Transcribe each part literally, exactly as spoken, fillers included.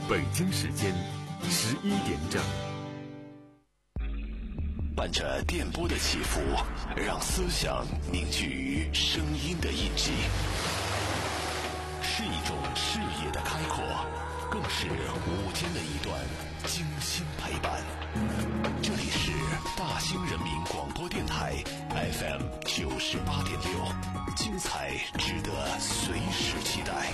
北京时间十一点整。 伴着电波的起伏，让思想凝聚于声音的印记，是一种视野的开阔，更是午间的一段精心陪伴。这里是大兴人民广播电台 F M 九十八点六，精彩值得随时期待。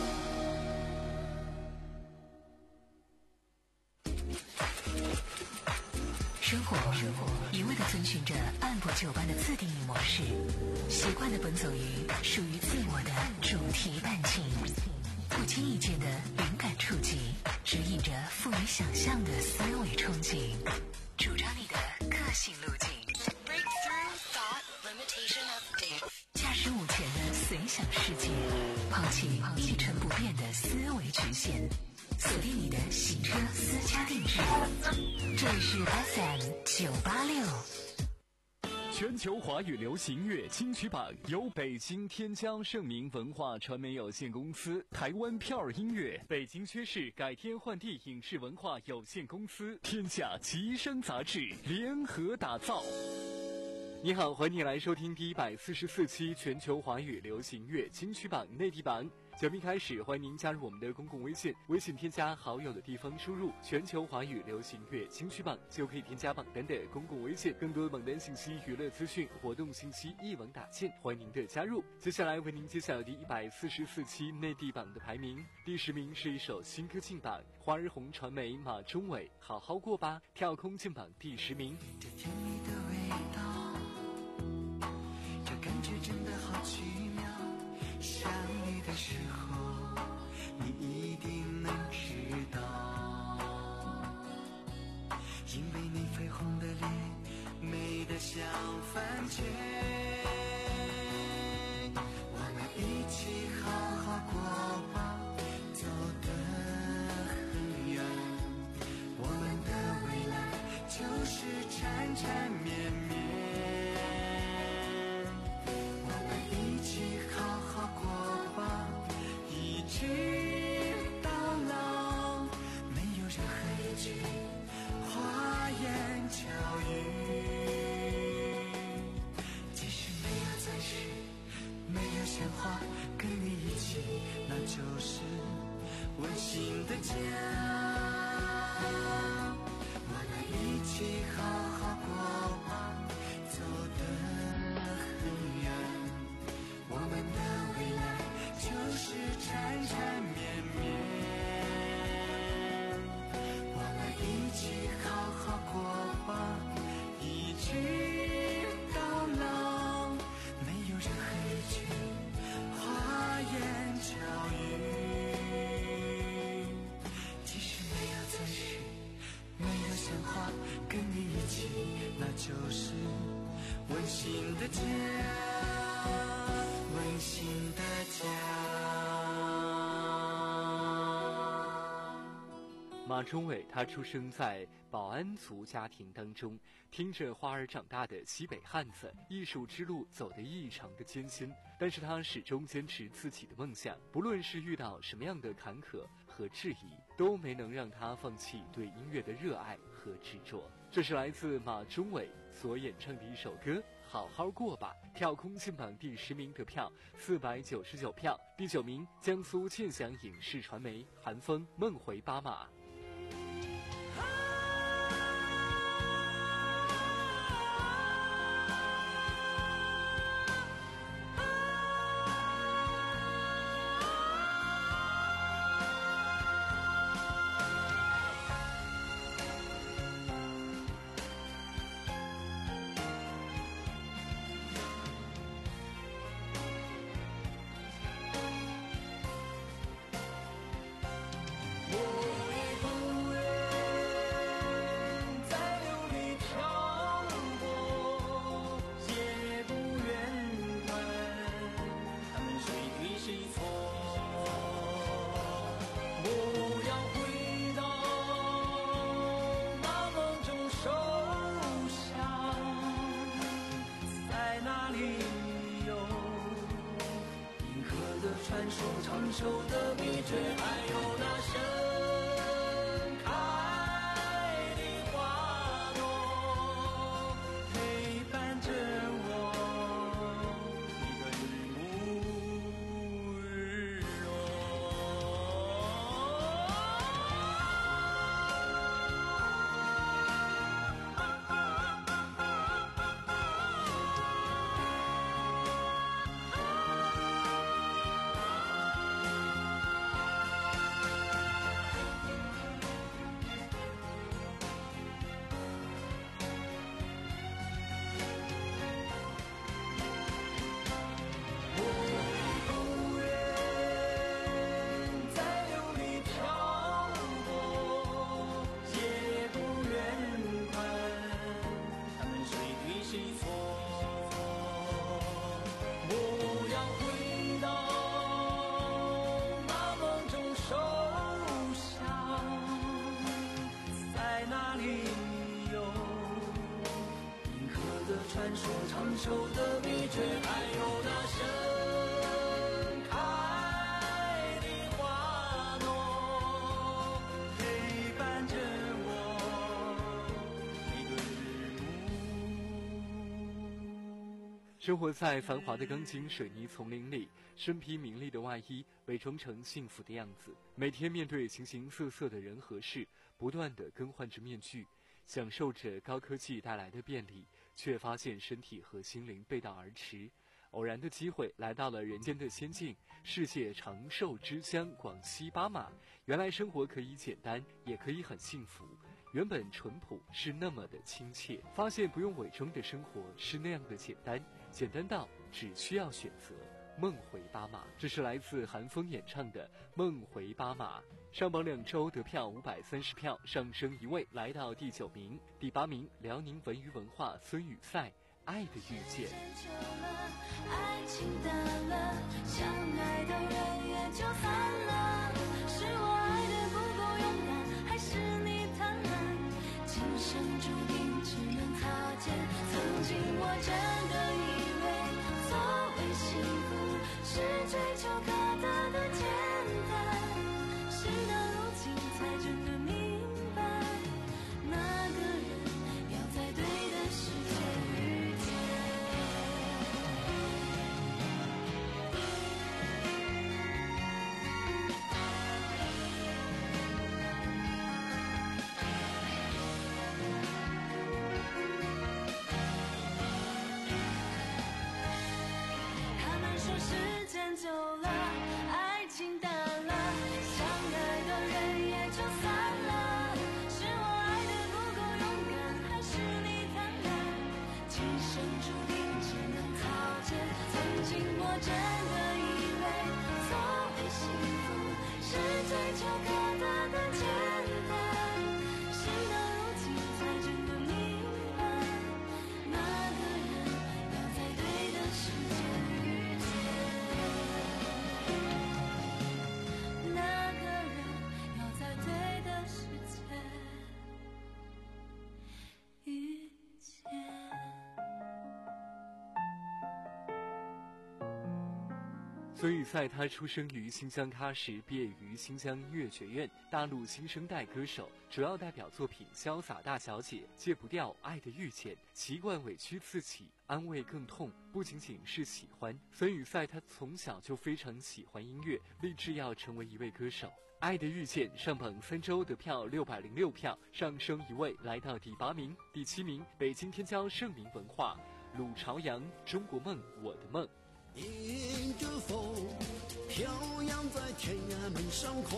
生活一味地遵循着按部就班的自定义模式，习惯地奔走于属于自我的主题伴情，不经意间的灵感触及，指引着富于想象的思维憧憬，主张你的个性路径。驾驶午前的随想世界，抛弃一成不变的思维局限，锁定你的洗车私家定制。这里是 F M 九八六。 全球华语流行乐金曲榜由北京天江盛明文化传媒有限公司、台湾票儿音乐、北京薛氏改天换地影视文化有限公司、天下吉声杂志联合打造。你好，欢迎你来收听第一百四十四期全球华语流行乐金曲榜内地榜。节目开始，欢迎您加入我们的公共微信，微信添加好友的地方输入全球华语流行乐金曲榜，就可以添加榜单的公共微信。更多榜单信息、娱乐资讯、活动信息一网打尽，欢迎您的加入。接下来为您揭晓第一百四十四期内地榜的排名。第十名是一首新歌进榜，华儿红传媒马中伟好好过吧跳空进榜第十名。 这甜蜜的味道，这感觉真的好奇妙，想你的时候你一定能知道，因为你绯红的脸美得像番茄，我们一起好好过吧，走得很远，我们的未来就是缠缠绵绵，我们一起好好过吧，一直到老，没有任何一句花言巧语，即使没有钻石，没有鲜花，跟你一起，那就是温馨的家。我们一起好好过吧，走得很远，我们的未来就是缠缠绵绵，我们一起好好过吧，一直到老，没有任何一句花言巧语，即使没有钻石，没有鲜花，跟你一起，那就是温馨的家，温馨的家。 马中伟他出生在保安族家庭当中，听着花儿长大的西北汉子，艺术之路走得异常的艰辛，但是他始终坚持自己的梦想，不论是遇到什么样的坎坷和质疑，都没能让他放弃对音乐的热爱和执着。这是来自马中伟所演唱的一首歌，好好过吧跳空进榜第十名得票四百九十九票。第九名江苏庆祥影视传媒韩风梦回巴马。 传说长寿的秘诀，还有那神说长寿的秘诀，还有那盛开的花朵，陪伴着我每个日暮。 生活在繁华的钢筋水泥丛林里，身披名利的外衣，伪装成幸福的样子，每天面对形形色色的人和事，不断地更换着面具，享受着高科技带来的便利，却发现身体和心灵背道而驰。偶然的机会来到了人间的仙境，世界长寿之乡广西巴马。原来生活可以简单，也可以很幸福。原本淳朴是那么的亲切，发现不用伪装的生活是那样的简单，简单到只需要选择梦回巴马。这是来自韩风演唱的《梦回巴马》，上榜两周得票五百三十票，上升一位来到第九名。第八名，辽宁文娱文化孙雨赛《爱的遇见》。 爱情淡了，相爱的人也就散了，是我爱的不够勇敢，还是你贪婪？今生注定只能擦肩，曾经我真的以为所谓幸福是追求可得的简单，事到如今才真的明白，那个人要在对的时间遇见。他们说时间久了，爱情淡了，相爱的人也就散了，是我爱的不够勇敢，还是你贪婪？今生注定只能靠肩，曾经我真的以为所谓幸福是追求可得的简单，事到如今才真的明白，那个人要在对的时间遇见，那个人要在对的时间遇见。 孙雨赛他出生于新疆喀什，毕业于新疆音乐学院，大陆新生代歌手，主要代表作品《潇洒大小姐》、《戒不掉》、《爱的遇见》。习惯委屈自己，安慰更痛，不仅仅是喜欢。孙雨赛他从小就非常喜欢音乐，立志要成为一位歌手。《爱的遇见》上榜三周得票六百零六票，上升一位来到第八名。第七名，北京天骄盛名文化鲁朝阳《中国梦我的梦》。 迎着风，飘扬在天安门上空。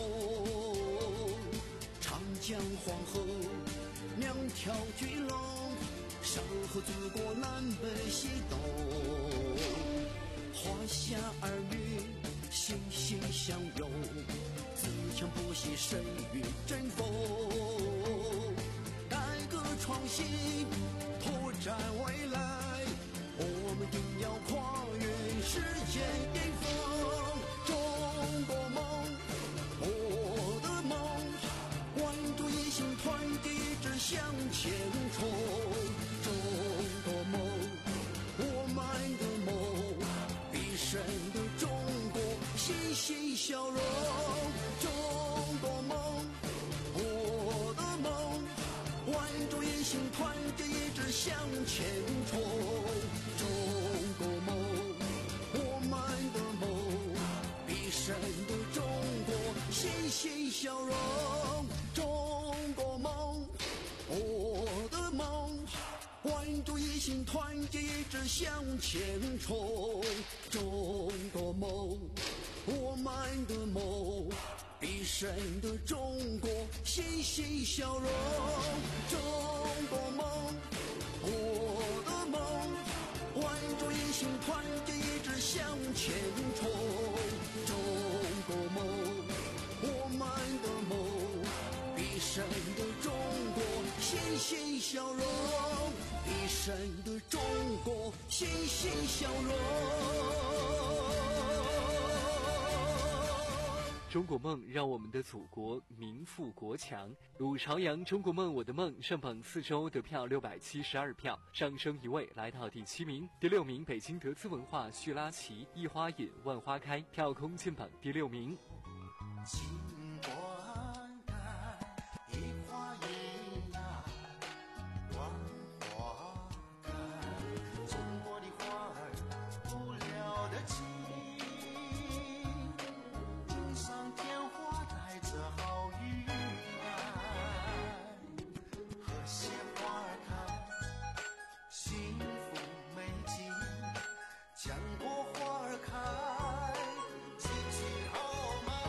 长江黄河两条巨龙，守候祖国南北西东。华夏儿女心心相拥，自强不息，谁与争锋？改革创新，拓展未来，我们定要跨越世界巅峰。中国梦，我的梦，万众一心，团结一致向前冲。中国梦，我们的梦，必胜的中国欣欣向荣。中国梦，我的梦，万众一心，团结一致向前冲。中国梦，我们的梦，必胜的中国欣欣向荣。中国梦，我的梦，万众一心，团结一致向前冲。中国梦，我们的梦，必胜的中国欣欣向荣。中国梦，我的梦，万众一心，团结一致向前冲。中国梦，我们的梦，必胜的中国欣欣向荣，必胜的中国欣欣向荣。 中中国梦，让我们的祖国民富国强。鲁朝阳中国梦我的梦上榜四周得票六百七十二票，上升一位来到第七名。第六名北京德资文化叙拉奇一花引万花开，跳空进榜第六名。 金冠开，一花引来万花开，中国的花儿不了的情，锦上添花带着好运来，和谐花儿开，幸福美景，江国花儿开，季季好满。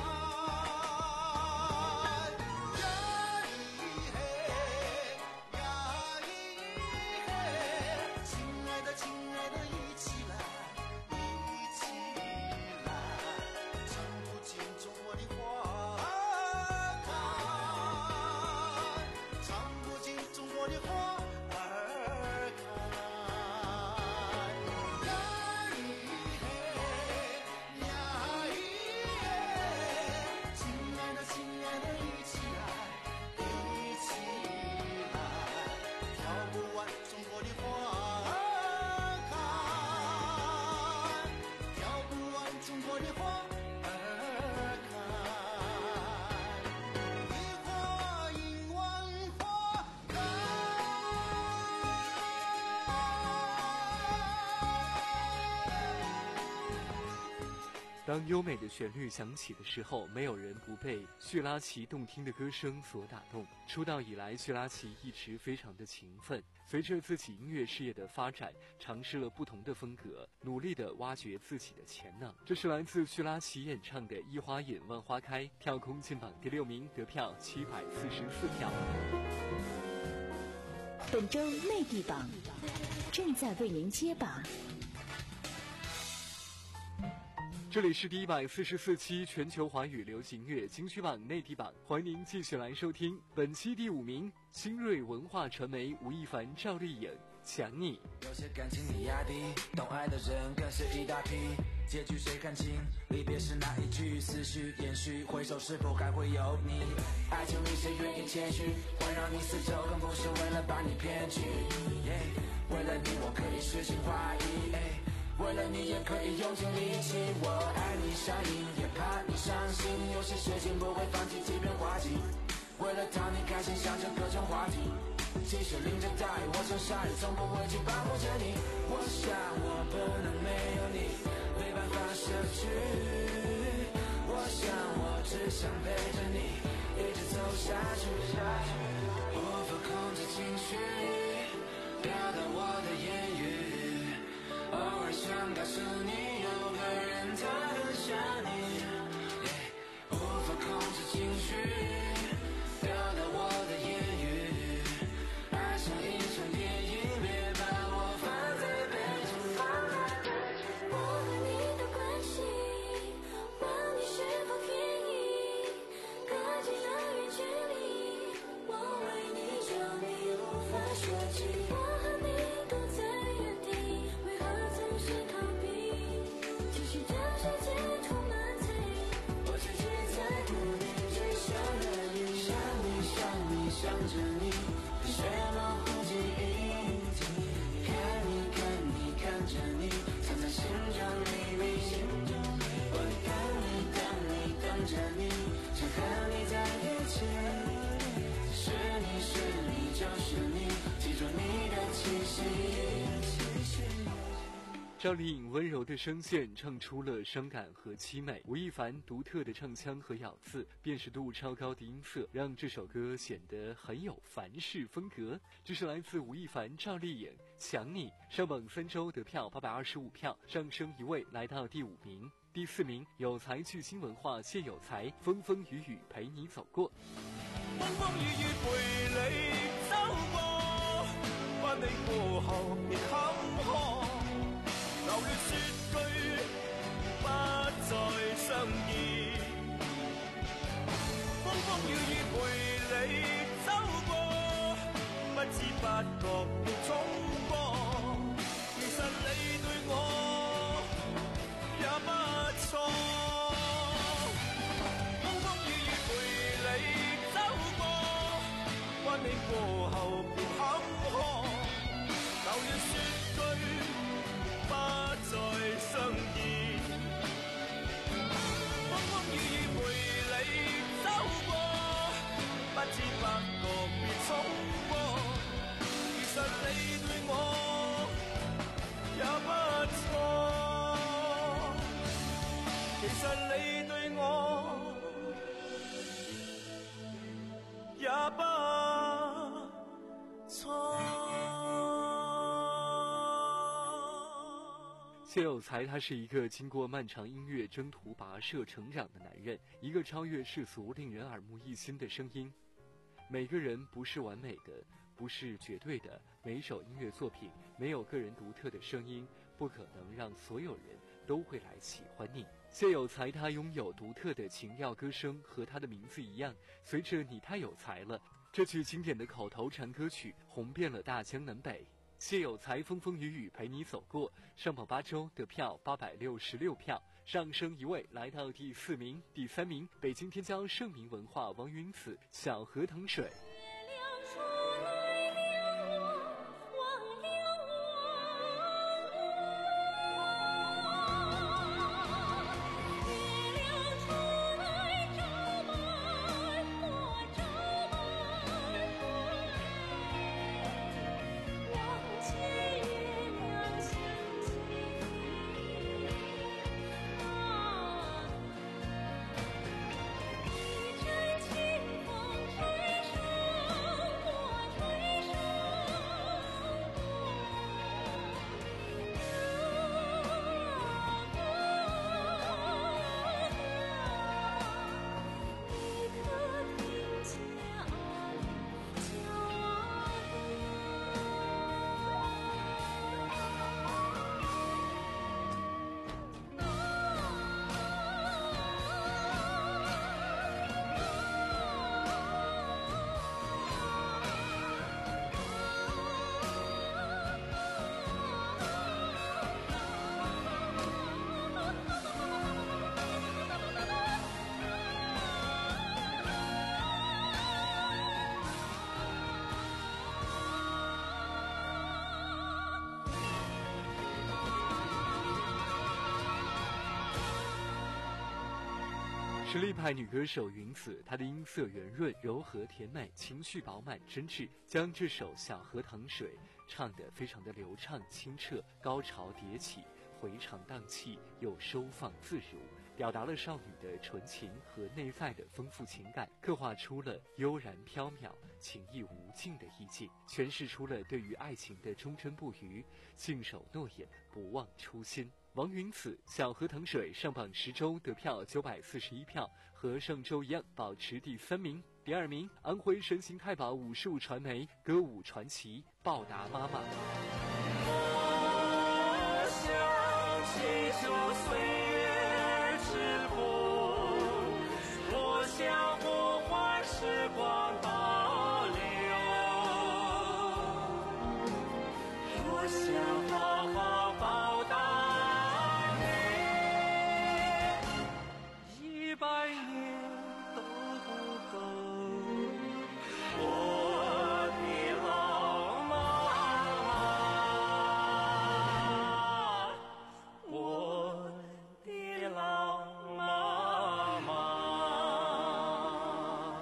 当优美的旋律响起的时候，没有人不被叙拉奇动听的歌声所打动。出道以来，叙拉奇一直非常的勤奋，随着自己音乐事业的发展，尝试了不同的风格，努力地挖掘自己的潜能。这是来自叙拉奇演唱的《一花引万花开》，跳空进榜第六名，得票七百四十四票。 本周内地榜正在为您揭榜。 这里是第一百四十四期全球华语流行乐金曲榜内地榜，欢迎您继续来收听。本期第五名，新锐文化传媒吴亦凡、赵丽颖，想你。 有些感情你压低，懂爱的人更是一大批。结局谁看清？离别时那一句，思绪延续，回首是否还会有你？爱情里谁愿意谦虚，环绕你四周，更不是为了把你骗去。Yeah, 为了你，我可以诗情画意。Hey, 为了你也可以用尽力气，我爱你上瘾，也怕你伤心，有些事情不会放弃，即便滑稽。为了讨你开心，想着各种话题，即使淋着大雨，我像鲨鱼，从不畏惧保护着你。我想我不能没有你，没办法舍去。我想我只想陪着你，一直走下去。无法控制情绪，表达我的言语。偶尔想告诉你，有个人他很想你， yeah, 无法控制情绪，表达我的言语，爱像一场电影，别把我放在背景，放在背景。我和你的关系，问你是否愿意，隔几个远距离，我为你着迷，无法说起。我和你都在原地，想着你，血模糊记忆，看你看你看着你，藏在心中秘密。我等你等你等着你，想和你在一起。是你是你就是你，记住你的气息。 赵丽颖温柔的声线唱出了伤感和凄美，吴亦凡独特的唱腔和咬字，辨识度超高的音色，让这首歌显得很有凡式风格。这是来自吴亦凡、赵丽颖《想你》，上榜三周得票八百二十五票，上升一位来到第五名。第四名，有才巨星文化谢有才，风风雨雨陪你走过。 風風雨雨陪你走過，不理過後亦坎坷，流血說句不再相見。風風雨雨陪你走過，不知不覺亦衝過，其實你對我也不錯。 其實你對我也不錯。 谢有才，他是一个经过漫长音乐征途跋涉成长的男人，一个超越世俗、令人耳目一新的声音。每个人不是完美的，不是绝对的，每首音乐作品没有个人独特的声音，不可能让所有人都会来喜欢你。谢有才他拥有独特的情调歌声，和他的名字一样，随着你太有才了这句经典的口头禅歌曲红遍了大江南北。谢有才风风雨雨陪你走过，上榜八周得票八百六十六票，上升一位来到第四名。第三名，北京天骄盛名文化王云子，小河淌水。实力派女歌手云子，她的音色圆润、柔和、甜美，情绪饱满、真挚，将这首《小河淌水》唱得非常的流畅、清澈，高潮迭起，回肠荡气又收放自如，表达了少女的纯情和内在的丰富情感，刻画出了悠然飘渺、情意无尽的意境，诠释出了对于爱情的忠贞不渝、信守诺言、不忘初心。王云子《小河淌水》上榜十周得票九百四十一票，和上周一样保持第三名。第二名，安徽神行太保武术传媒歌舞传奇报答妈妈。 我想祈求岁月之苦，我想呼唤时光倒流，我想好好报答一百年都不够，我的老妈妈，我的老妈妈，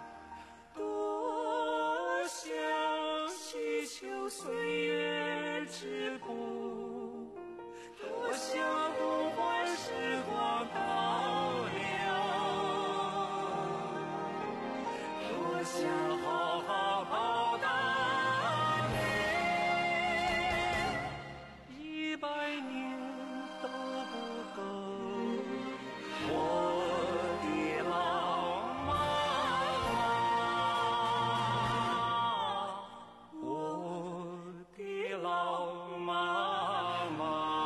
多想祈求岁月之苦，多想呼唤时光倒流。想好好报答你，一百年都不够，我的老妈妈，我的老妈妈。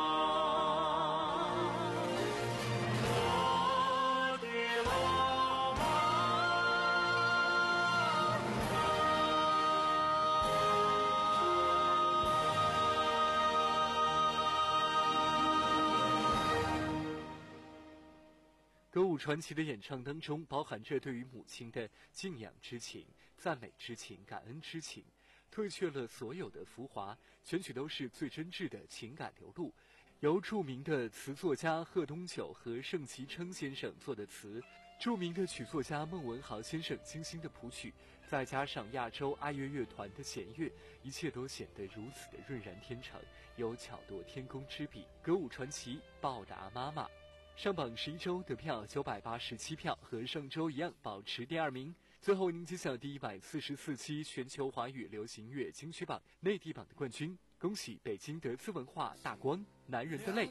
歌舞传奇的演唱当中，包含着对于母亲的敬仰之情、赞美之情、感恩之情，褪却了所有的浮华，全曲都是最真挚的情感流露。由著名的词作家贺东九和盛其称先生做的词，著名的曲作家孟文豪先生精心的谱曲，再加上亚洲爱乐乐团的弦乐，一切都显得如此的浑然天成，有巧夺天工之笔。歌舞传奇报答妈妈。 上榜十一周得票九百八十七票，和上周一样保持第二名。最后您揭晓第一百四十四期全球华语流行乐金曲榜内地榜的冠军，恭喜北京德资文化大光《男人的泪》。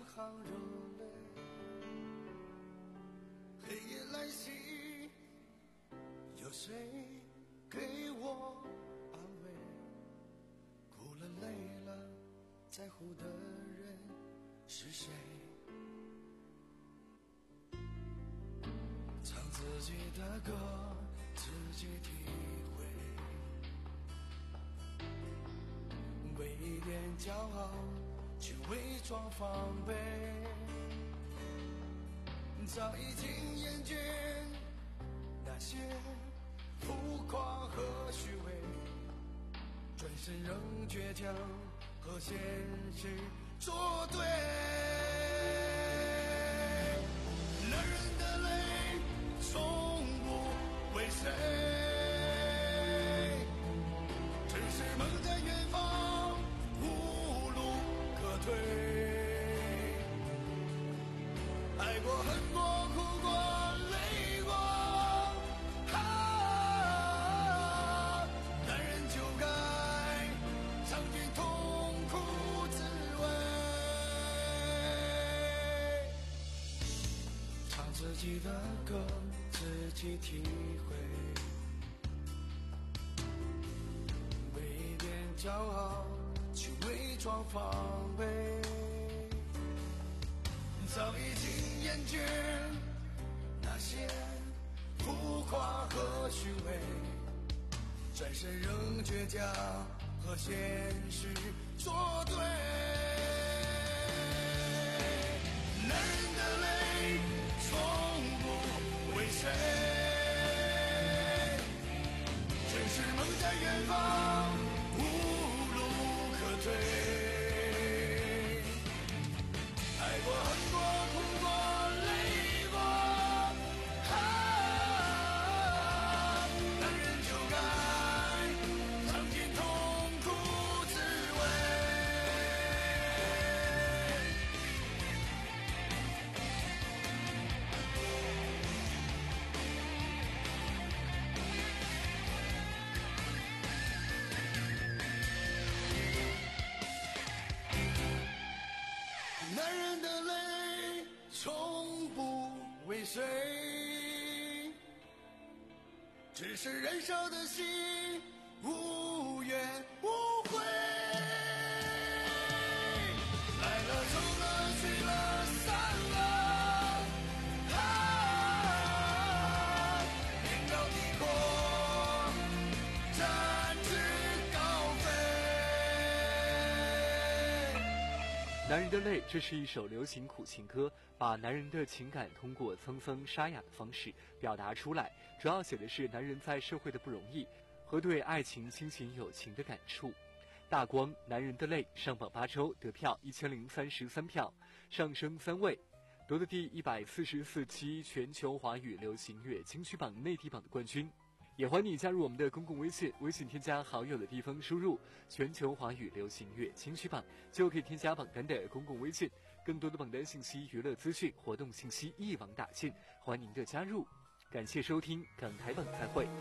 黑夜来袭，有谁给我安慰？哭了累了，在乎的人是谁？唱自己的歌，自己体会，为一点骄傲去伪装防备，早已经厌倦那些浮夸和虚伪，转身仍倔强和现实作对。男人的泪从不为谁，只是梦在远方无路可退，爱过恨过哭过累过，啊，男人就该尝尽痛苦滋味，唱自己的歌自己体会，为一点骄傲去伪装防备，早已经厌倦那些浮夸和虚伪，转身仍倔强和现实作对。男人的泪从不为谁，只是梦在远方无路可退，爱过恨过哭过累过，啊，男人就该尝尽痛苦滋味。男人的泪从不为谁，只是燃烧的心无怨无悔，来了走了去了散了，啊，天高地阔展翅高飞。 男人的泪，这是一首流行苦情歌，把男人的情感通过沧桑沙哑的方式表达出来，主要写的是男人在社会的不容易和对爱情、亲情、友情的感触。大光《男人的泪》上榜八周，得票一千零三十三票，上升三位，夺得第一百四十四期全球华语流行乐金曲榜内地榜的冠军。也欢迎你加入我们的公共微信，微信添加好友的地方输入全球华语流行乐金曲榜，就可以添加榜单的公共微信，更多的榜单信息、娱乐资讯、活动信息一网打尽，欢迎您的加入。感谢收听港台榜，再会。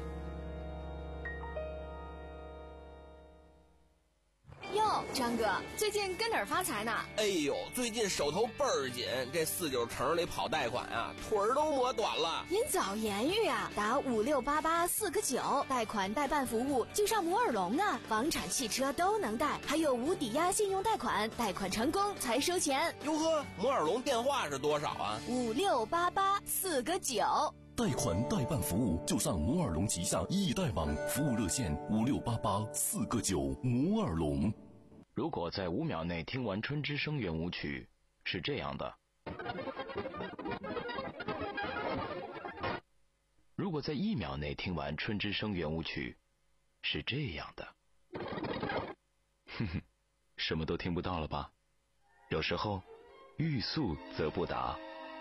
哟，张哥，最近跟哪儿发财呢？ 哎呦，最近手头倍儿紧，这四九城里跑贷款啊，腿儿都磨短了。 您早言语啊，打五六八八四个九，贷款代办服务就上摩尔龙啊，房产、汽车都能贷，还有无抵押信用贷款，贷款成功才收钱。 哟呵，摩尔龙电话是多少啊？ 五六八八四个九。 贷款代办服务就上摩尔龙旗下易贷网，服务热线五六八八四个九。摩尔龙。 如果在五秒内听完春之声圆舞曲，是这样的；如果在一秒内听完春之声圆舞曲，是这样的。哼哼，什么都听不到了吧？有时候，欲速则不达。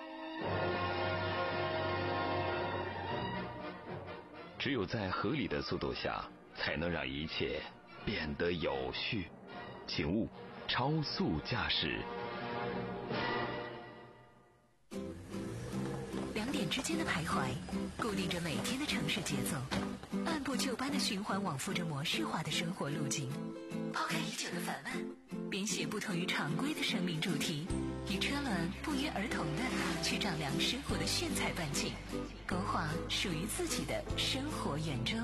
只有在合理的速度下，才能让一切变得有序。请勿超速驾驶。 徘徊，固定着每天的城市节奏，按部就班的循环往复着模式化的生活路径。抛开已久的烦闷，编写不同于常规的生命主题，与车轮不约而同的去丈量生活的炫彩半径，勾画属于自己的生活圆周。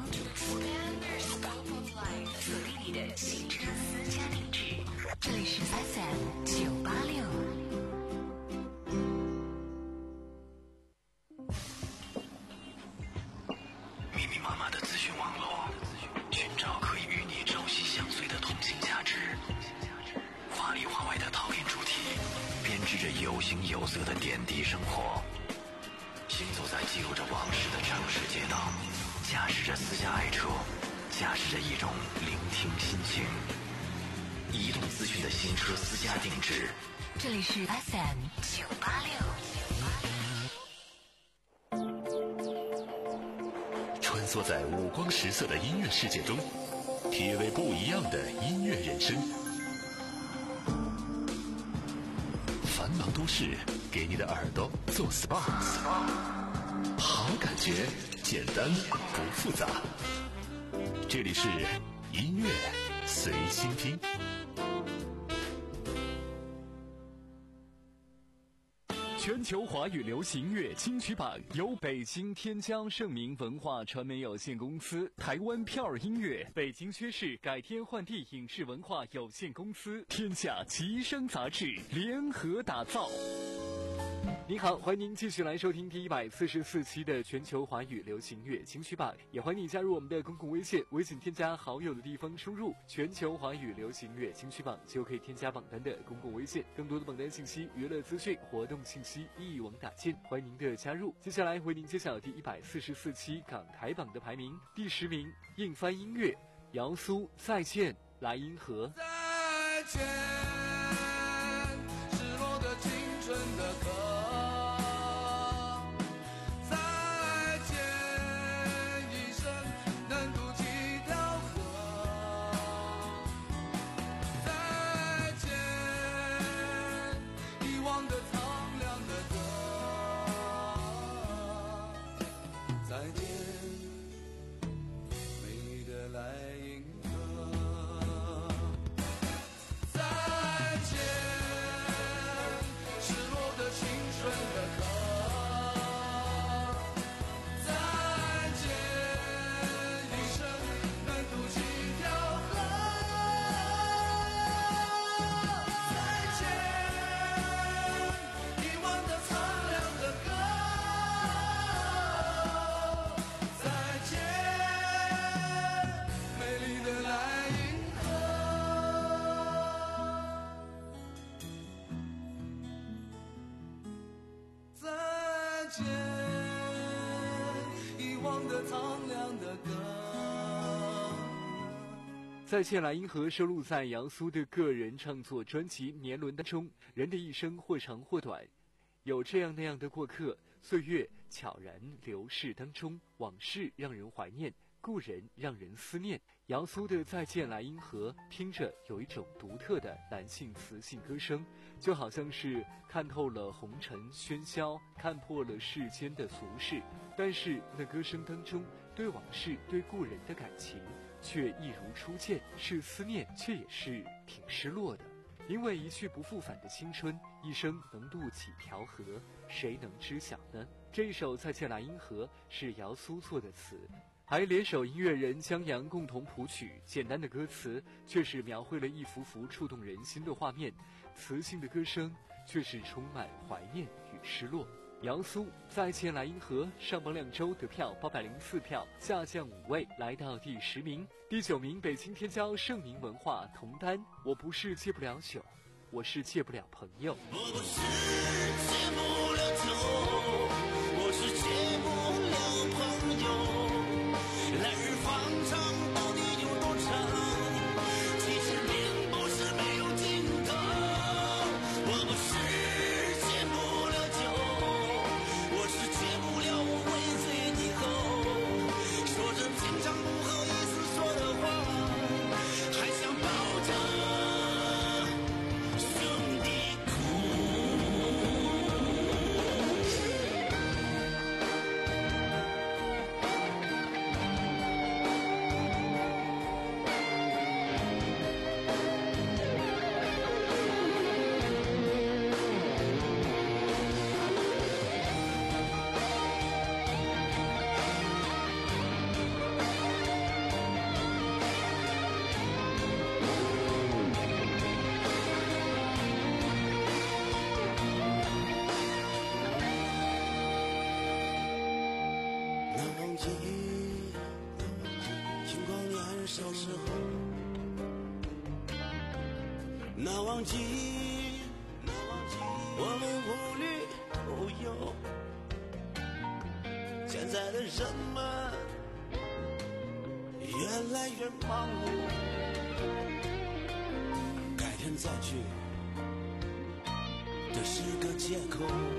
锁定你的新车私家定制，这里是 F M 九八六。 密密麻麻的资讯网络，寻找可以与你朝夕相随的同性价值。华里华外的讨厌主题，编织着有形有色的点滴生活。行走在记录着往事的城市街道，驾驶着私家爱车，驾驶着一种聆听心情。移动资讯的新车私家定制， 这里是 F M 九八六。 穿梭在五光十色的音乐世界中，体味不一样的音乐人生。繁忙都市给你的耳朵做 S P A， 好感觉，简单不复杂。这里是音乐随心听。 全球华语流行乐金曲榜由北京天江盛明文化传媒有限公司、台湾票儿音乐、北京薛氏改天换地影视文化有限公司、天下吉声杂志联合打造。您好，欢迎您继续来收听第一百四十四期的全球华语流行乐金曲榜，也欢迎你加入我们的公共微信，微信添加好友的地方输入全球华语流行乐金曲榜，就可以添加榜单的公共微信。更多的榜单信息、娱乐资讯、活动信息一网打尽，欢迎您的加入。接下来为您揭晓第一百四十四期港台榜的排名，第十名硬翻音乐，姚苏再见来银河。 再见，失落的青春的歌。 再见来银河收录在姚苏的个人创作专辑《年轮》当中。人的一生或长或短，有这样那样的过客，岁月悄然流逝当中，往事让人怀念，故人让人思念。姚苏的再见来银河听着有一种独特的男性磁性歌声，就好像是看透了红尘喧嚣，看破了世间的俗世，但是那歌声当中对往事对故人的感情却一如初见，是思念，却也是挺失落的。因为一去不复返的青春，一生能渡几条河，谁能知晓呢？这一首《再见来银河》是姚苏作的词，还联手音乐人江阳共同谱曲。简单的歌词却是描绘了一幅幅触动人心的画面，磁性的歌声却是充满怀念与失落。姚苏再见来银河上榜两周得票八百零四票，下降五位来到第十名。第九名北京天骄盛明文化同单，我不是戒不了酒，我是戒不了朋友。 我不是戒不了酒，我是戒不了朋友。来日方长到底有多长，其实并不是没有尽头。我不是戒不了酒，我是戒不了我未醉以后，说着平常不好意思说的话，还想抱着兄弟哭。 难忘记，我们无虑无忧。现在的人们越来越忙碌，改天再聚，这是个借口。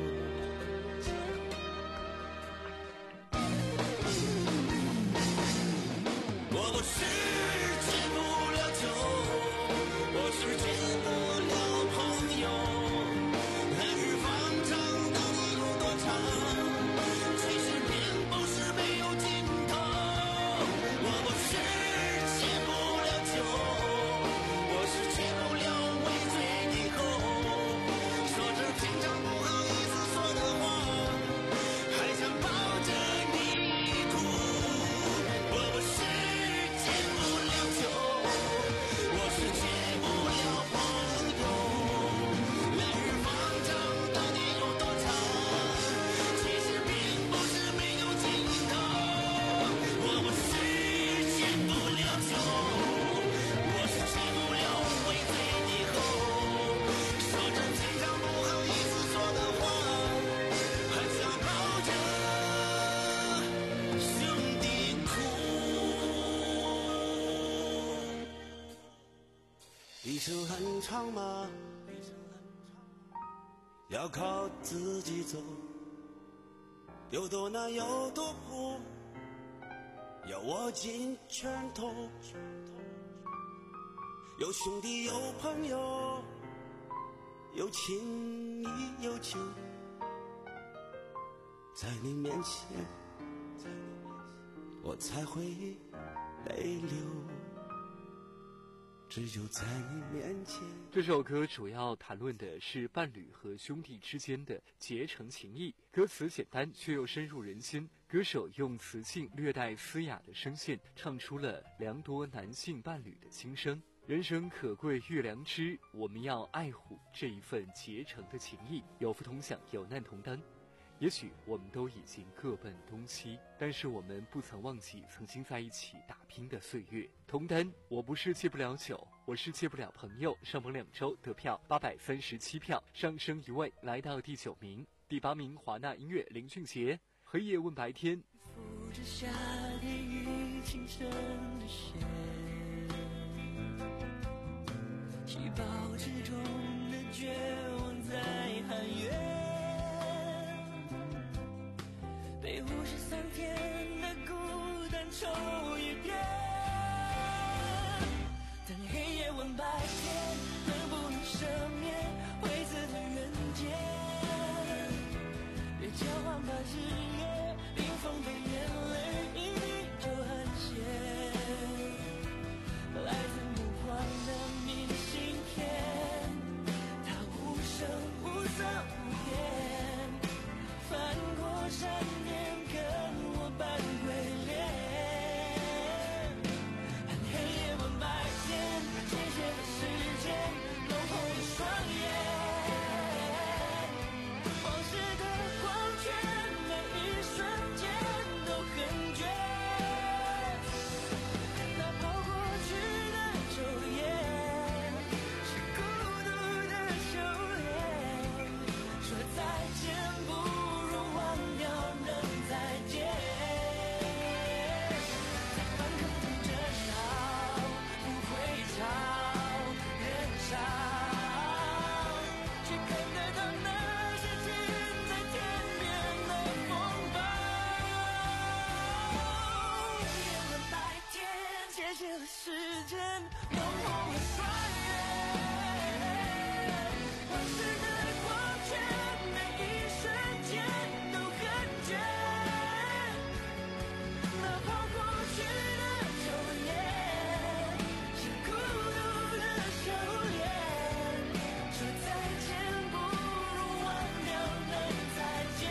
我不是戒不了酒，我是戒不了朋友。来日方长到底有多长？其实并不是没有尽头。我不是戒不了酒，我是戒不了畏罪以后。说着平常不好意思说的话，还想抱着你哭。我不是戒不了酒，我是戒不了朋友。来日方长到底有多长？其实并不是没有尽头。我不是戒不了酒，我是戒不了畏罪以后。说着平常不好意思说的话，还想抱着兄弟哭。一生很长吗？要靠自己走，有多难有多苦，要握紧拳头。有兄弟有朋友，有情义有酒，在你面前我才会泪流，只有在你面前。 这首歌主要谈论的是伴侣和兄弟之间的结成情谊，歌词简单却又深入人心。歌手用磁性略带嘶哑的声线，唱出了良多男性伴侣的心声。人生可贵遇良知，我们要爱护这一份结成的情谊，有福同享，有难同当。也许我们都已经各奔东西，但是我们不曾忘记曾经在一起打拼的岁月。同单，我不是戒不了酒，我是戒不了朋友。上榜两周得票八百三十七票，上升一位来到第九名。第八名华纳音乐林俊杰，黑夜问白天。 扶着夏天与清晨的雪，细胞之中的绝望在喊冤，被无视三天的孤单抽一遍。等黑夜问白天，能不能赦免灰色的人间？别交换吧日夜，冰封的眼泪一滴就很咸。来自梦幻的明信片，它无声无色无言，翻过山巅跟我扮鬼脸。黑夜问白天，渐渐的时间弄红了双眼，往事的光圈每一瞬间都很绝。那跑过去的昼夜，是孤独的修炼。说再见不如忘掉能再见。在翻腾的争吵，不会吵人少，却看得到那些停在天边的风暴。夜问白天，谢谢了时间，弄红了双眼。往事的光圈，每一瞬间都很绝。那跑过去的昼夜，是孤独的修炼。说再见不如忘掉能再见。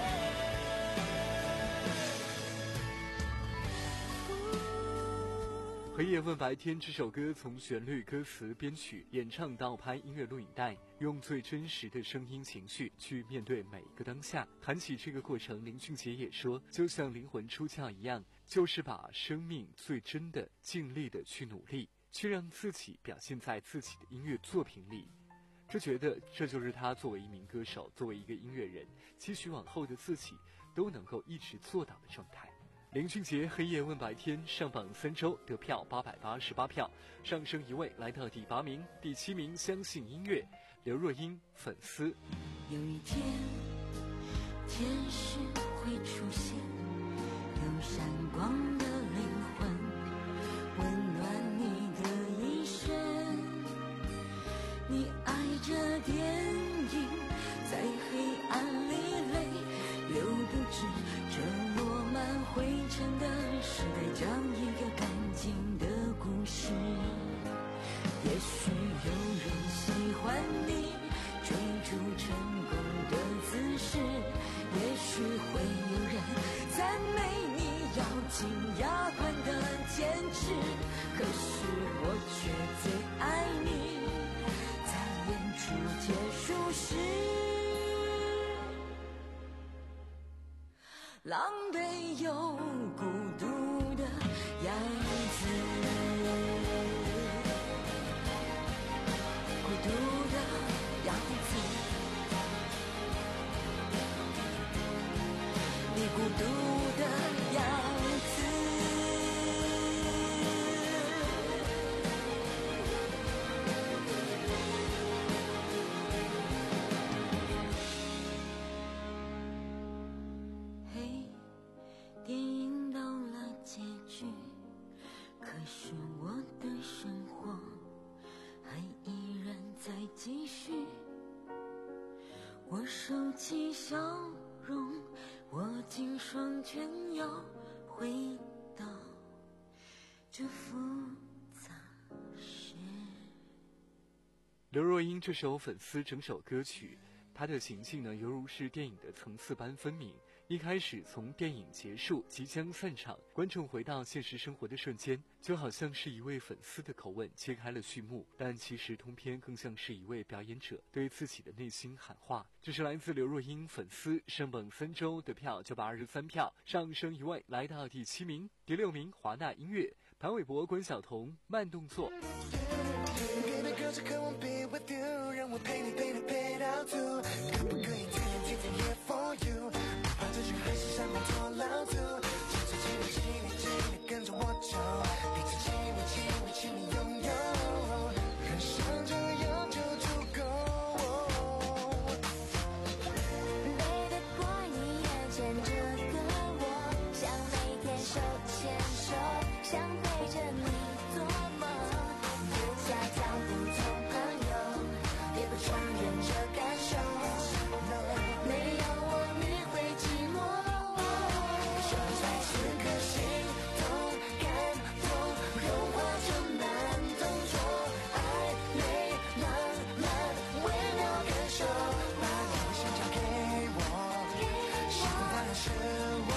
黑夜问白天这首歌从旋律、歌词、编曲、演唱到拍音乐录影带，用最真实的声音情绪去面对每一个当下。谈起这个过程，林俊杰也说，就像灵魂出窍一样，就是把生命最真的尽力的去努力，去让自己表现在自己的音乐作品里， 就觉得这就是他作为一名歌手，作为一个音乐人，期许往后的自己都能够一直做到的状态。林俊杰《黑夜问白天》上榜三周，得票八百八十八票，上升一位来到第八名。第七名相信音乐，刘若英《粉丝》。 有一天天使会出现，有闪光的灵魂温暖你的一生，你爱着电影，在黑暗里泪流不止，这落满灰尘的时代，讲一个干净的故事。也许有人喜欢你追逐成功的姿势，也许会有人赞美你咬紧牙关的坚持，可是我却最爱你在演出结束时狼狈又孤独的样子，孤独的样子，你孤独的样子。嘿，电影到了结局，可是我的生活还依然在继续。我收起笑容，握紧双拳，要回到这复杂事。 刘若英这首《粉丝》整首歌曲，她的行径呢，犹如是电影的层次般分明。一开始从电影结束即将散场，观众回到现实生活的瞬间，就好像是一位粉丝的口吻揭开了序幕，但其实通篇更像是一位表演者对自己的内心喊话。这是来自刘若英《粉丝》，上榜三周的票九百二十三票，上升一位来到第七名。第六名华纳音乐，潘玮柏、关晓彤《慢动作》。 就是渴望 be with you， 让我陪你陪你陪到吐，可不可以天天天天 here for you， 不怕这句还是上面做老土，请请请你请你请你跟着我走，彼此亲密亲密亲密拥有，人生这样就足够。 背得过你也牵着个我，想每天手牵手，想陪着你做梦，留下脚步。承认这感受，没有我你会寂寞。就在此刻心动感动，融化成慢动作，暧昧浪漫微妙感受，把你的心交给我，喜欢的是我，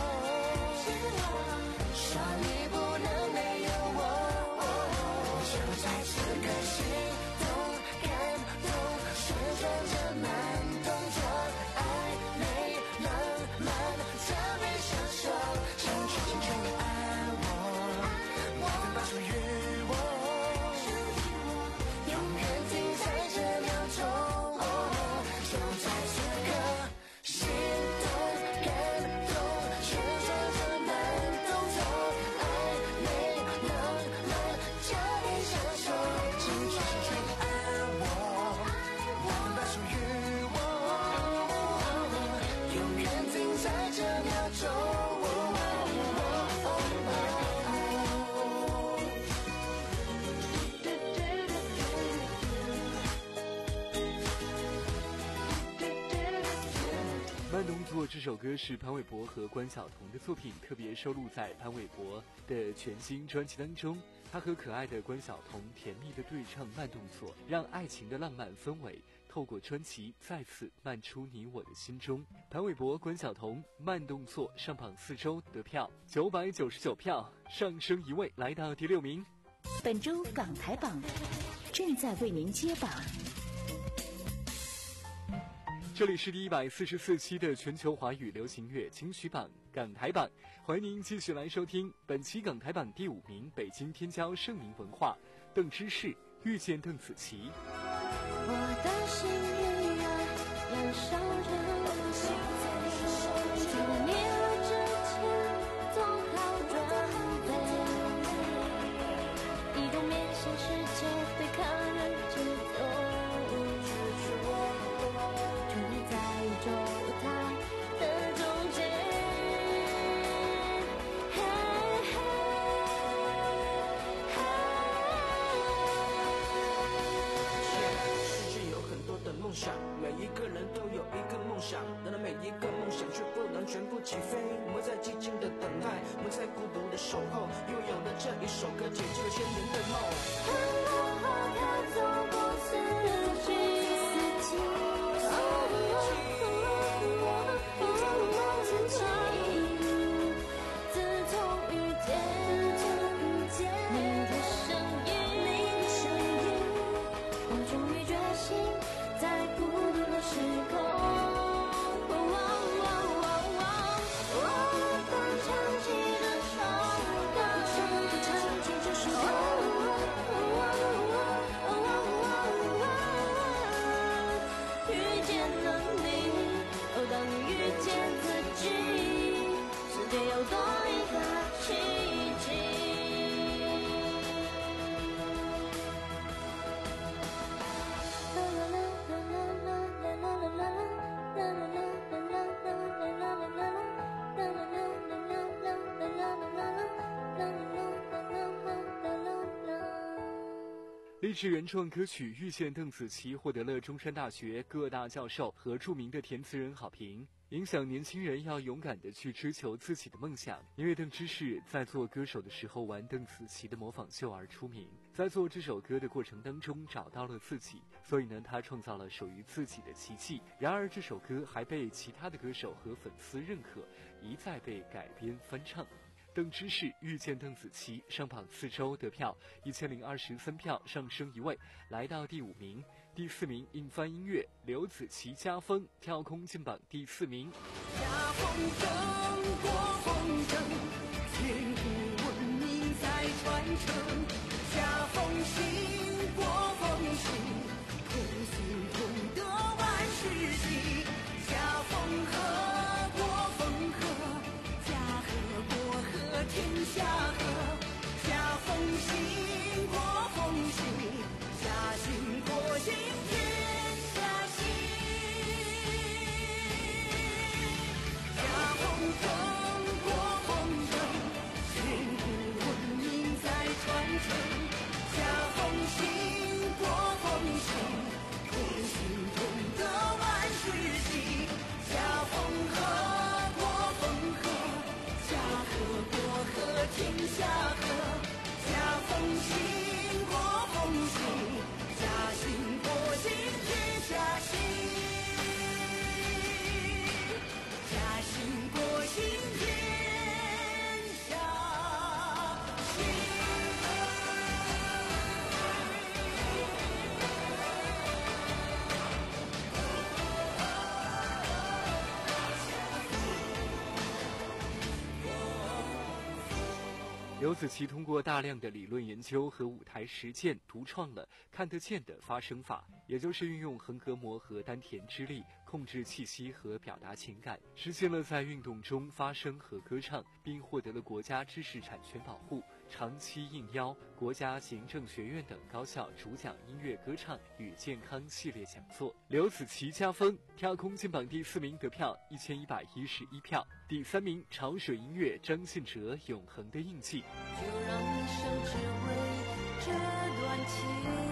说你不能没有我。就在此刻心动感动。旋转着慢动作，暧昧浪漫，特别享受，想全心全意爱我，百分百属于我，永远停在这秒钟。就在此刻，心动感动，旋转着慢动作，暧昧浪漫，特别享受，想全心全意爱我。属于我，永远停在这秒钟。 慢动作这首歌是潘玮柏和关晓彤的作品，特别收录在潘玮柏的全新专辑当中。他和可爱的关晓彤甜蜜的对唱慢动作，让爱情的浪漫氛围透过专辑再次漫出你我的心中。潘玮柏、关晓彤慢动作上榜四周，得票九百九十九票，上升一位来到第六名。 本周港台榜正在为您揭榜。 这里是第一百四十四期的全球华语流行乐金曲榜港台榜，欢迎您继续来收听本期港台榜第五名，北京天骄盛名文化，邓芝士遇见邓紫棋。 我的心依然燃烧着，在你来之前做好准备，一种面向世界对抗人之中，就你在宇宙舞台的中间。 梦想，每一个人都有一个梦想，然而每一个梦想却不能全部起飞。我们在寂静的等待，我们在孤独的守候，又有了这一首歌，解救了千年的梦。 看到花开走过四季，四季，哦哦自从遇见你的声音，我终于觉醒。在孤独的时空，我当唱起这首歌，唱起这首歌，遇见了你，哦，当遇见自己，世界有多一个奇迹。 励志原创歌曲《遇见邓紫棋》获得了中山大学各大教授和著名的填词人好评，影响年轻人要勇敢地去追求自己的梦想。因为邓芝士在做歌手的时候玩邓紫棋的模仿秀而出名，在做这首歌的过程当中找到了自己，所以呢，他创造了属于自己的奇迹。然而这首歌还被其他的歌手和粉丝认可，一再被改编翻唱。邓芝士遇见邓紫棋上榜四周得票一千零二十三票，上升一位，来到第五名。第四名印翻音乐刘子琪家风跳空进榜第四名。 驾风筝过风筝，千古文明在传承。驾风行过风行，同心同德万事兴。驾风河过风河，驾河过河天下河。驾风行过风行，驾行过行天下行。驾风筝过风筝，千古文明在传承。驾风行过风行，同心同德万事兴。驾风河过风河，驾河过河天下河。驾风行过风行，驾行过行天下行。驾行过行天下行。 刘子琪通过大量的理论研究和舞台实践，独创了看得见的发声法，也就是运用横膈膜和丹田之力控制气息和表达情感，实现了在运动中发声和歌唱，并获得了国家知识产权保护，长期应邀国家行政学院等高校主讲音乐歌唱与健康系列讲座。刘子琪家风跳空进榜第四名得票一千一百一十一票。第三名潮水音乐张信哲永恒的印记。 就让一生只为这段情，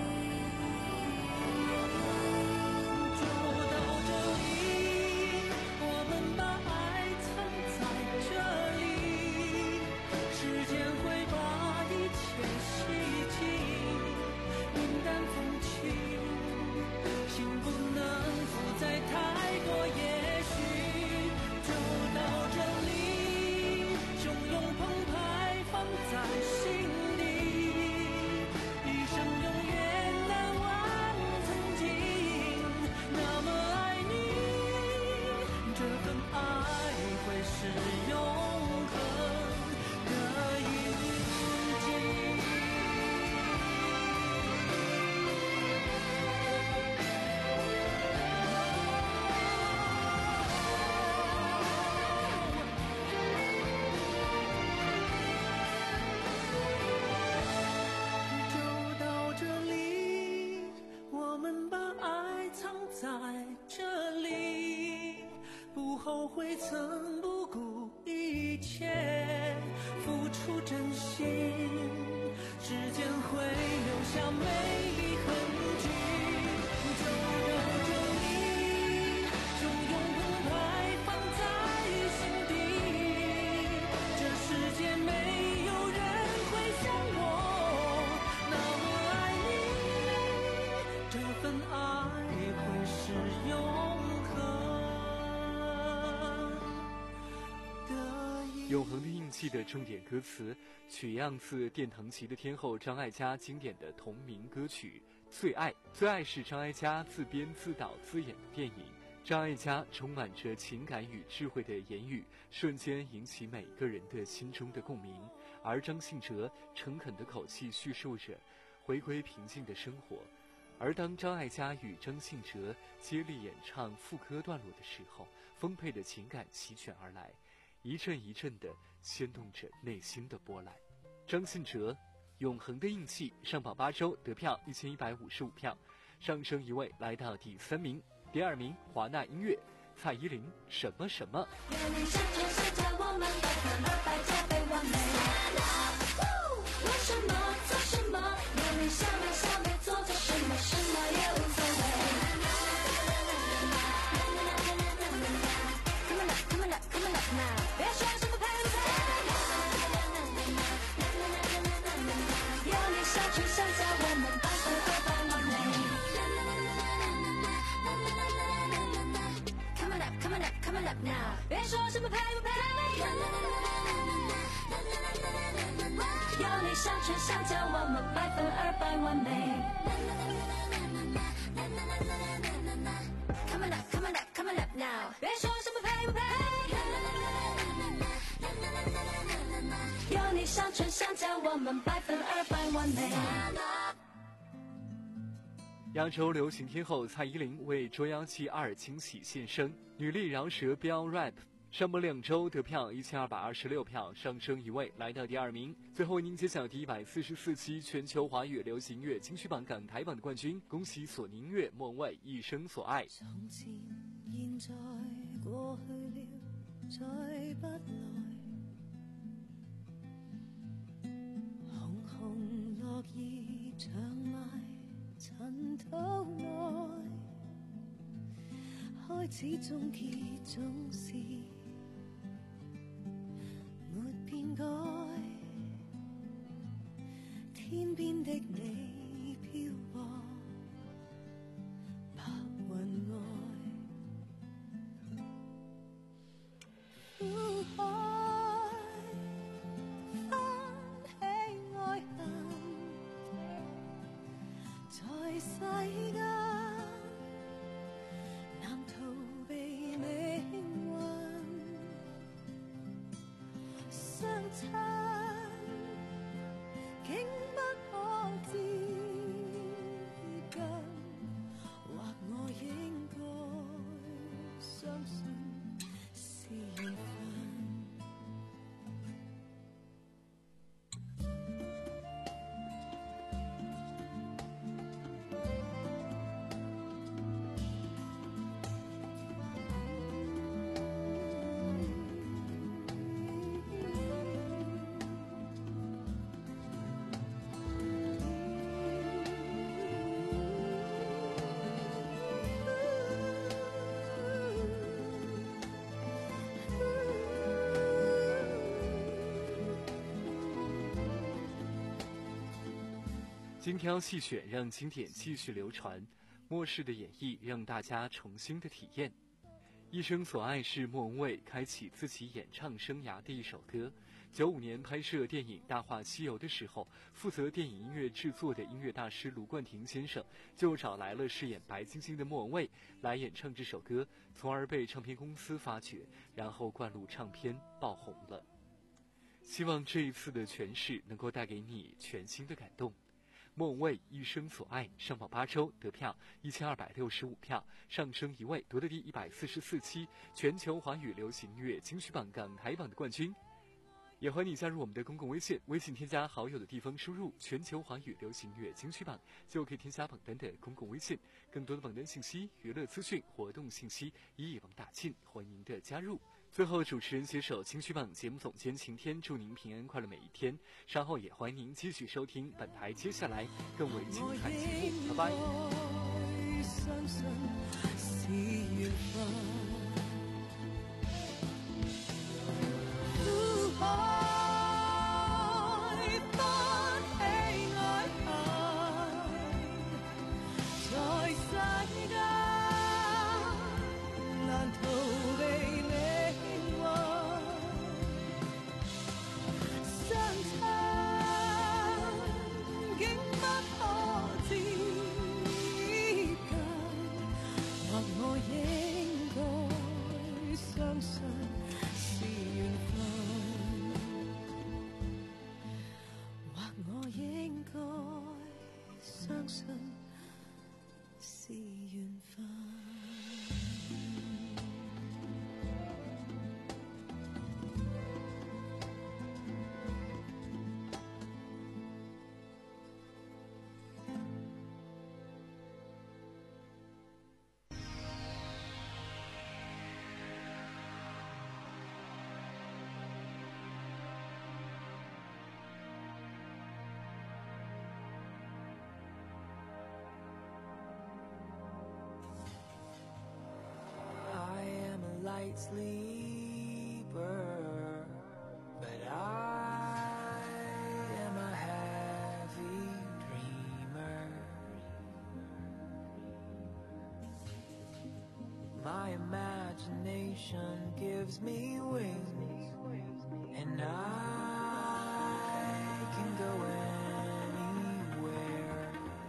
就到这里，我们把爱藏在这里，时间会把一切洗净，云淡风轻，心不能负载太多也许，就到这里，汹涌澎湃放在心底，一生永远难忘曾经，那么会曾不顾一切付出真心，时间会留下美丽痕迹，就让这里汹涌澎湃放在心底，这世界没有人会像我那么爱你，这份爱会是永恒的永恒的印记的重点歌词，取样自殿堂级的天后张艾嘉经典的同名歌曲《最爱》。《最爱》是张艾嘉自编自导自演的电影，张艾嘉充满着情感与智慧的言语，瞬间引起每个人的心中的共鸣。而张信哲诚恳的口气叙述着回归平静的生活。而当张艾嘉与张信哲接力演唱副歌段落的时候，丰沛的情感席卷而来，一阵一阵地牵动着内心的波澜。张信哲《永恒的印记》上榜八周，得票一千一百五十五票，上升一位来到第三名。第二名华纳音乐蔡依林《什么什么》。 为什么做什么，有你想没想没做做什么，什么也无所谓。Come on up, come on up, come on up now， 别说什么配不配。有你相处相交，我们百分百百完美。Come on up, come on up, come on up now， 别说什么配不配。有你相处相交，我们百分二百完美。Come on up, come on up, come on up now， 别说什么配不配。有你相处相交，我们百分二百完美。 亚洲流行天后蔡依林为捉妖记二惊喜现身，女力饶舌飙 rap。上播两周，得票一千二百二十六票，上升一位，来到第二名。最后为您揭晓第一百四十四期全球华语流行乐金曲榜港台榜的冠军，恭喜索尼音乐莫文蔚《一生所愛》。 從前現在過去了，再不來。紅紅落葉長埋塵土內，開始終結總是沒變改，天邊的你飄過白雲外，苦海翻起愛恨，在世間難逃避命運，相親竟不可接近，或我應該相信是緣分。 精挑细选，让经典继续流传；末世的演绎，让大家重新的体验。一生所爱是莫文蔚开启自己演唱生涯的一首歌。九五年拍摄电影《大话西游》的时候，负责电影音乐制作的音乐大师卢冠廷先生就找来了饰演白晶晶的莫文蔚来演唱这首歌，从而被唱片公司发掘，然后灌录唱片爆红了。希望这一次的诠释能够带给你全新的感动。莫文蔚《一生所爱》上榜八周，得票一千二百六十五票，上升一位，夺得第一百四十四期全球华语流行乐金曲榜港台榜的冠军。 也欢迎你加入我们的公共微信，微信添加好友的地方输入全球华语流行乐金曲榜，就可以添加榜单的公共微信。更多的榜单信息、娱乐资讯、活动信息一网打尽，欢迎您的加入。最后，主持人携手金曲榜节目总监晴天，祝您平安快乐每一天。稍后也欢迎您继续收听本台接下来更为精彩节目，拜拜。 相信是緣分。 Light sleeper, but I am a heavy dreamer. My imagination gives me wings, and I can go anywhere.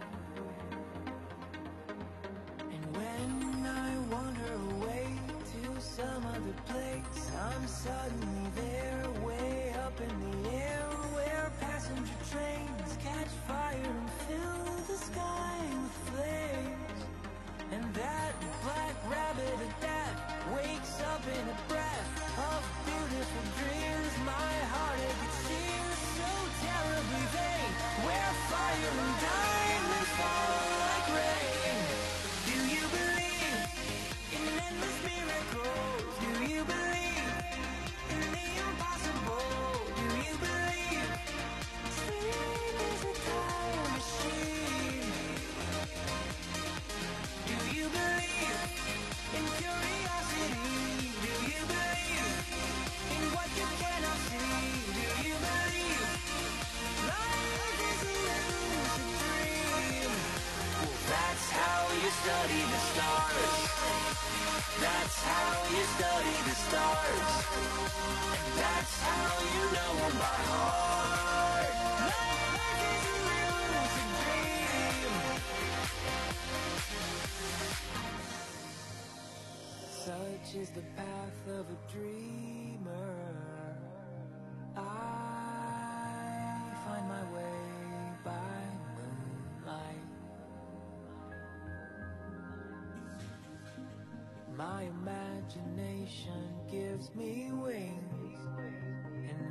And when I wander away to some other place, I'm suddenly there, way up in the air, where passenger trains catch fire and fill the sky with flames. And that black rabbit at that wakes up in a breath of beautiful dreams. My heartache, it seems so terribly vain, where fire and diamonds fall like rain. Do you believe in endless miracles? Do you believe in the impossible? Do you believe sleep is a time machine? Do you believe in curiosity? Do you believe in what you cannot see? Do you believe life is a lucid dream? Well, that's how you study the stars. That's how you study the stars. And that's how you know my heart. Life is a lucid dream. Such is the path of a dreamer. I find my way by moonlight. My imagination gives me wings, and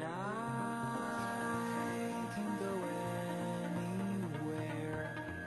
I can go anywhere.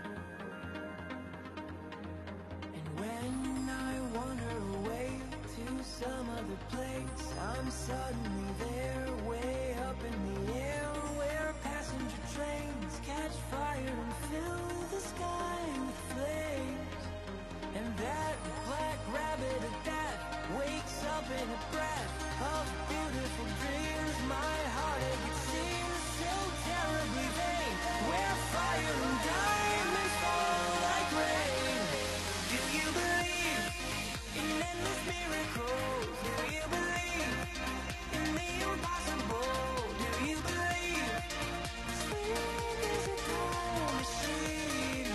And when I wander away to some other place, I'm suddenly there, way up in the air, where passenger trains catch fire and fill the sky with flames. And that black rabbit at that wakes up in a breath of beautiful dreams. My heartache, it seems so terribly vain, where fire and diamonds fall like rain. Do you believe in endless miracles? Do you believe in the impossible? Do you believe sleep is a time machine?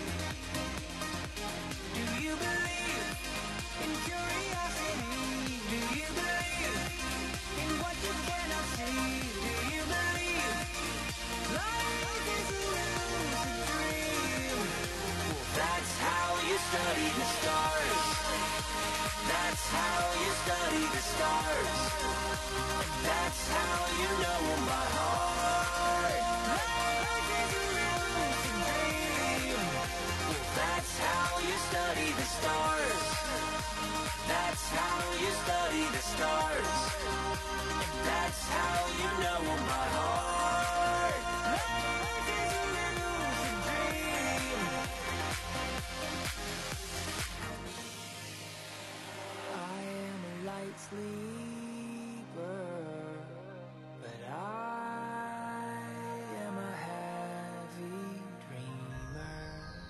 Do you believe in curiosity? Do you believe in what you cannot see? Do you believe life is a lucid dream? Well, that's how you study the stars. That's That's how you study the stars. That's how you know my heart. Life is a losing dream. That's how you study the stars. That's how you study the stars. That's how you know my heart. Life is a losing dream. I am a light sleeper, but I am a heavy dreamer.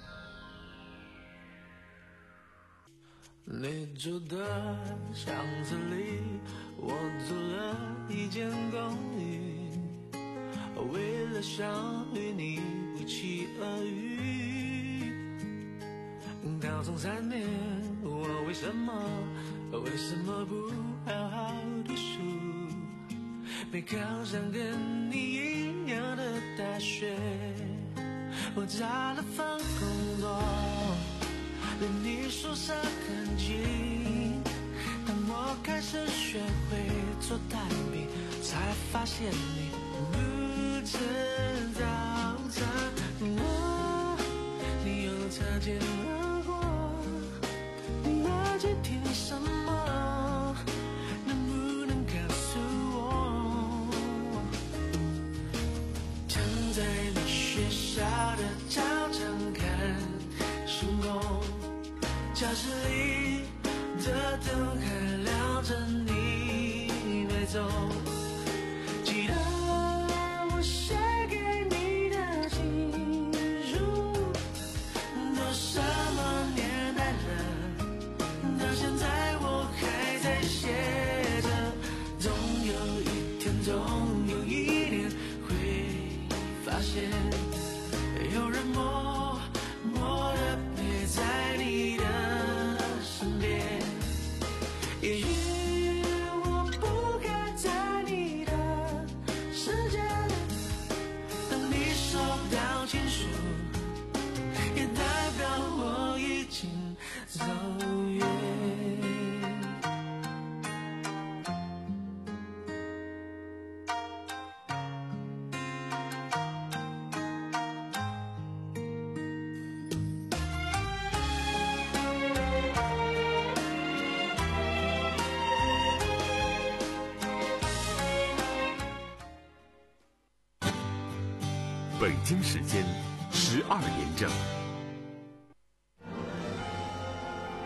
你住的巷子里，我租了一间公寓，为了想与你不期而遇。高中三年，我为什么为什么不好好读书？没考上跟你一样的大学，我找了份工作，离你宿舍很近。当我开始学会做蛋饼，才发现你不吃早餐。哦，你又擦肩而过，你耳机听什么？能不能告诉我？站在你学校的操场看星空，教室里的灯还亮着，你没走。记得我写给你的情书，都什么年代了，到现在我还在写着。总有一天，总有一年会发现，有人默默地陪在你的身边。也许我不该在你的世界，当你收到情书，也代表我已经走远。 北京时间十二点整。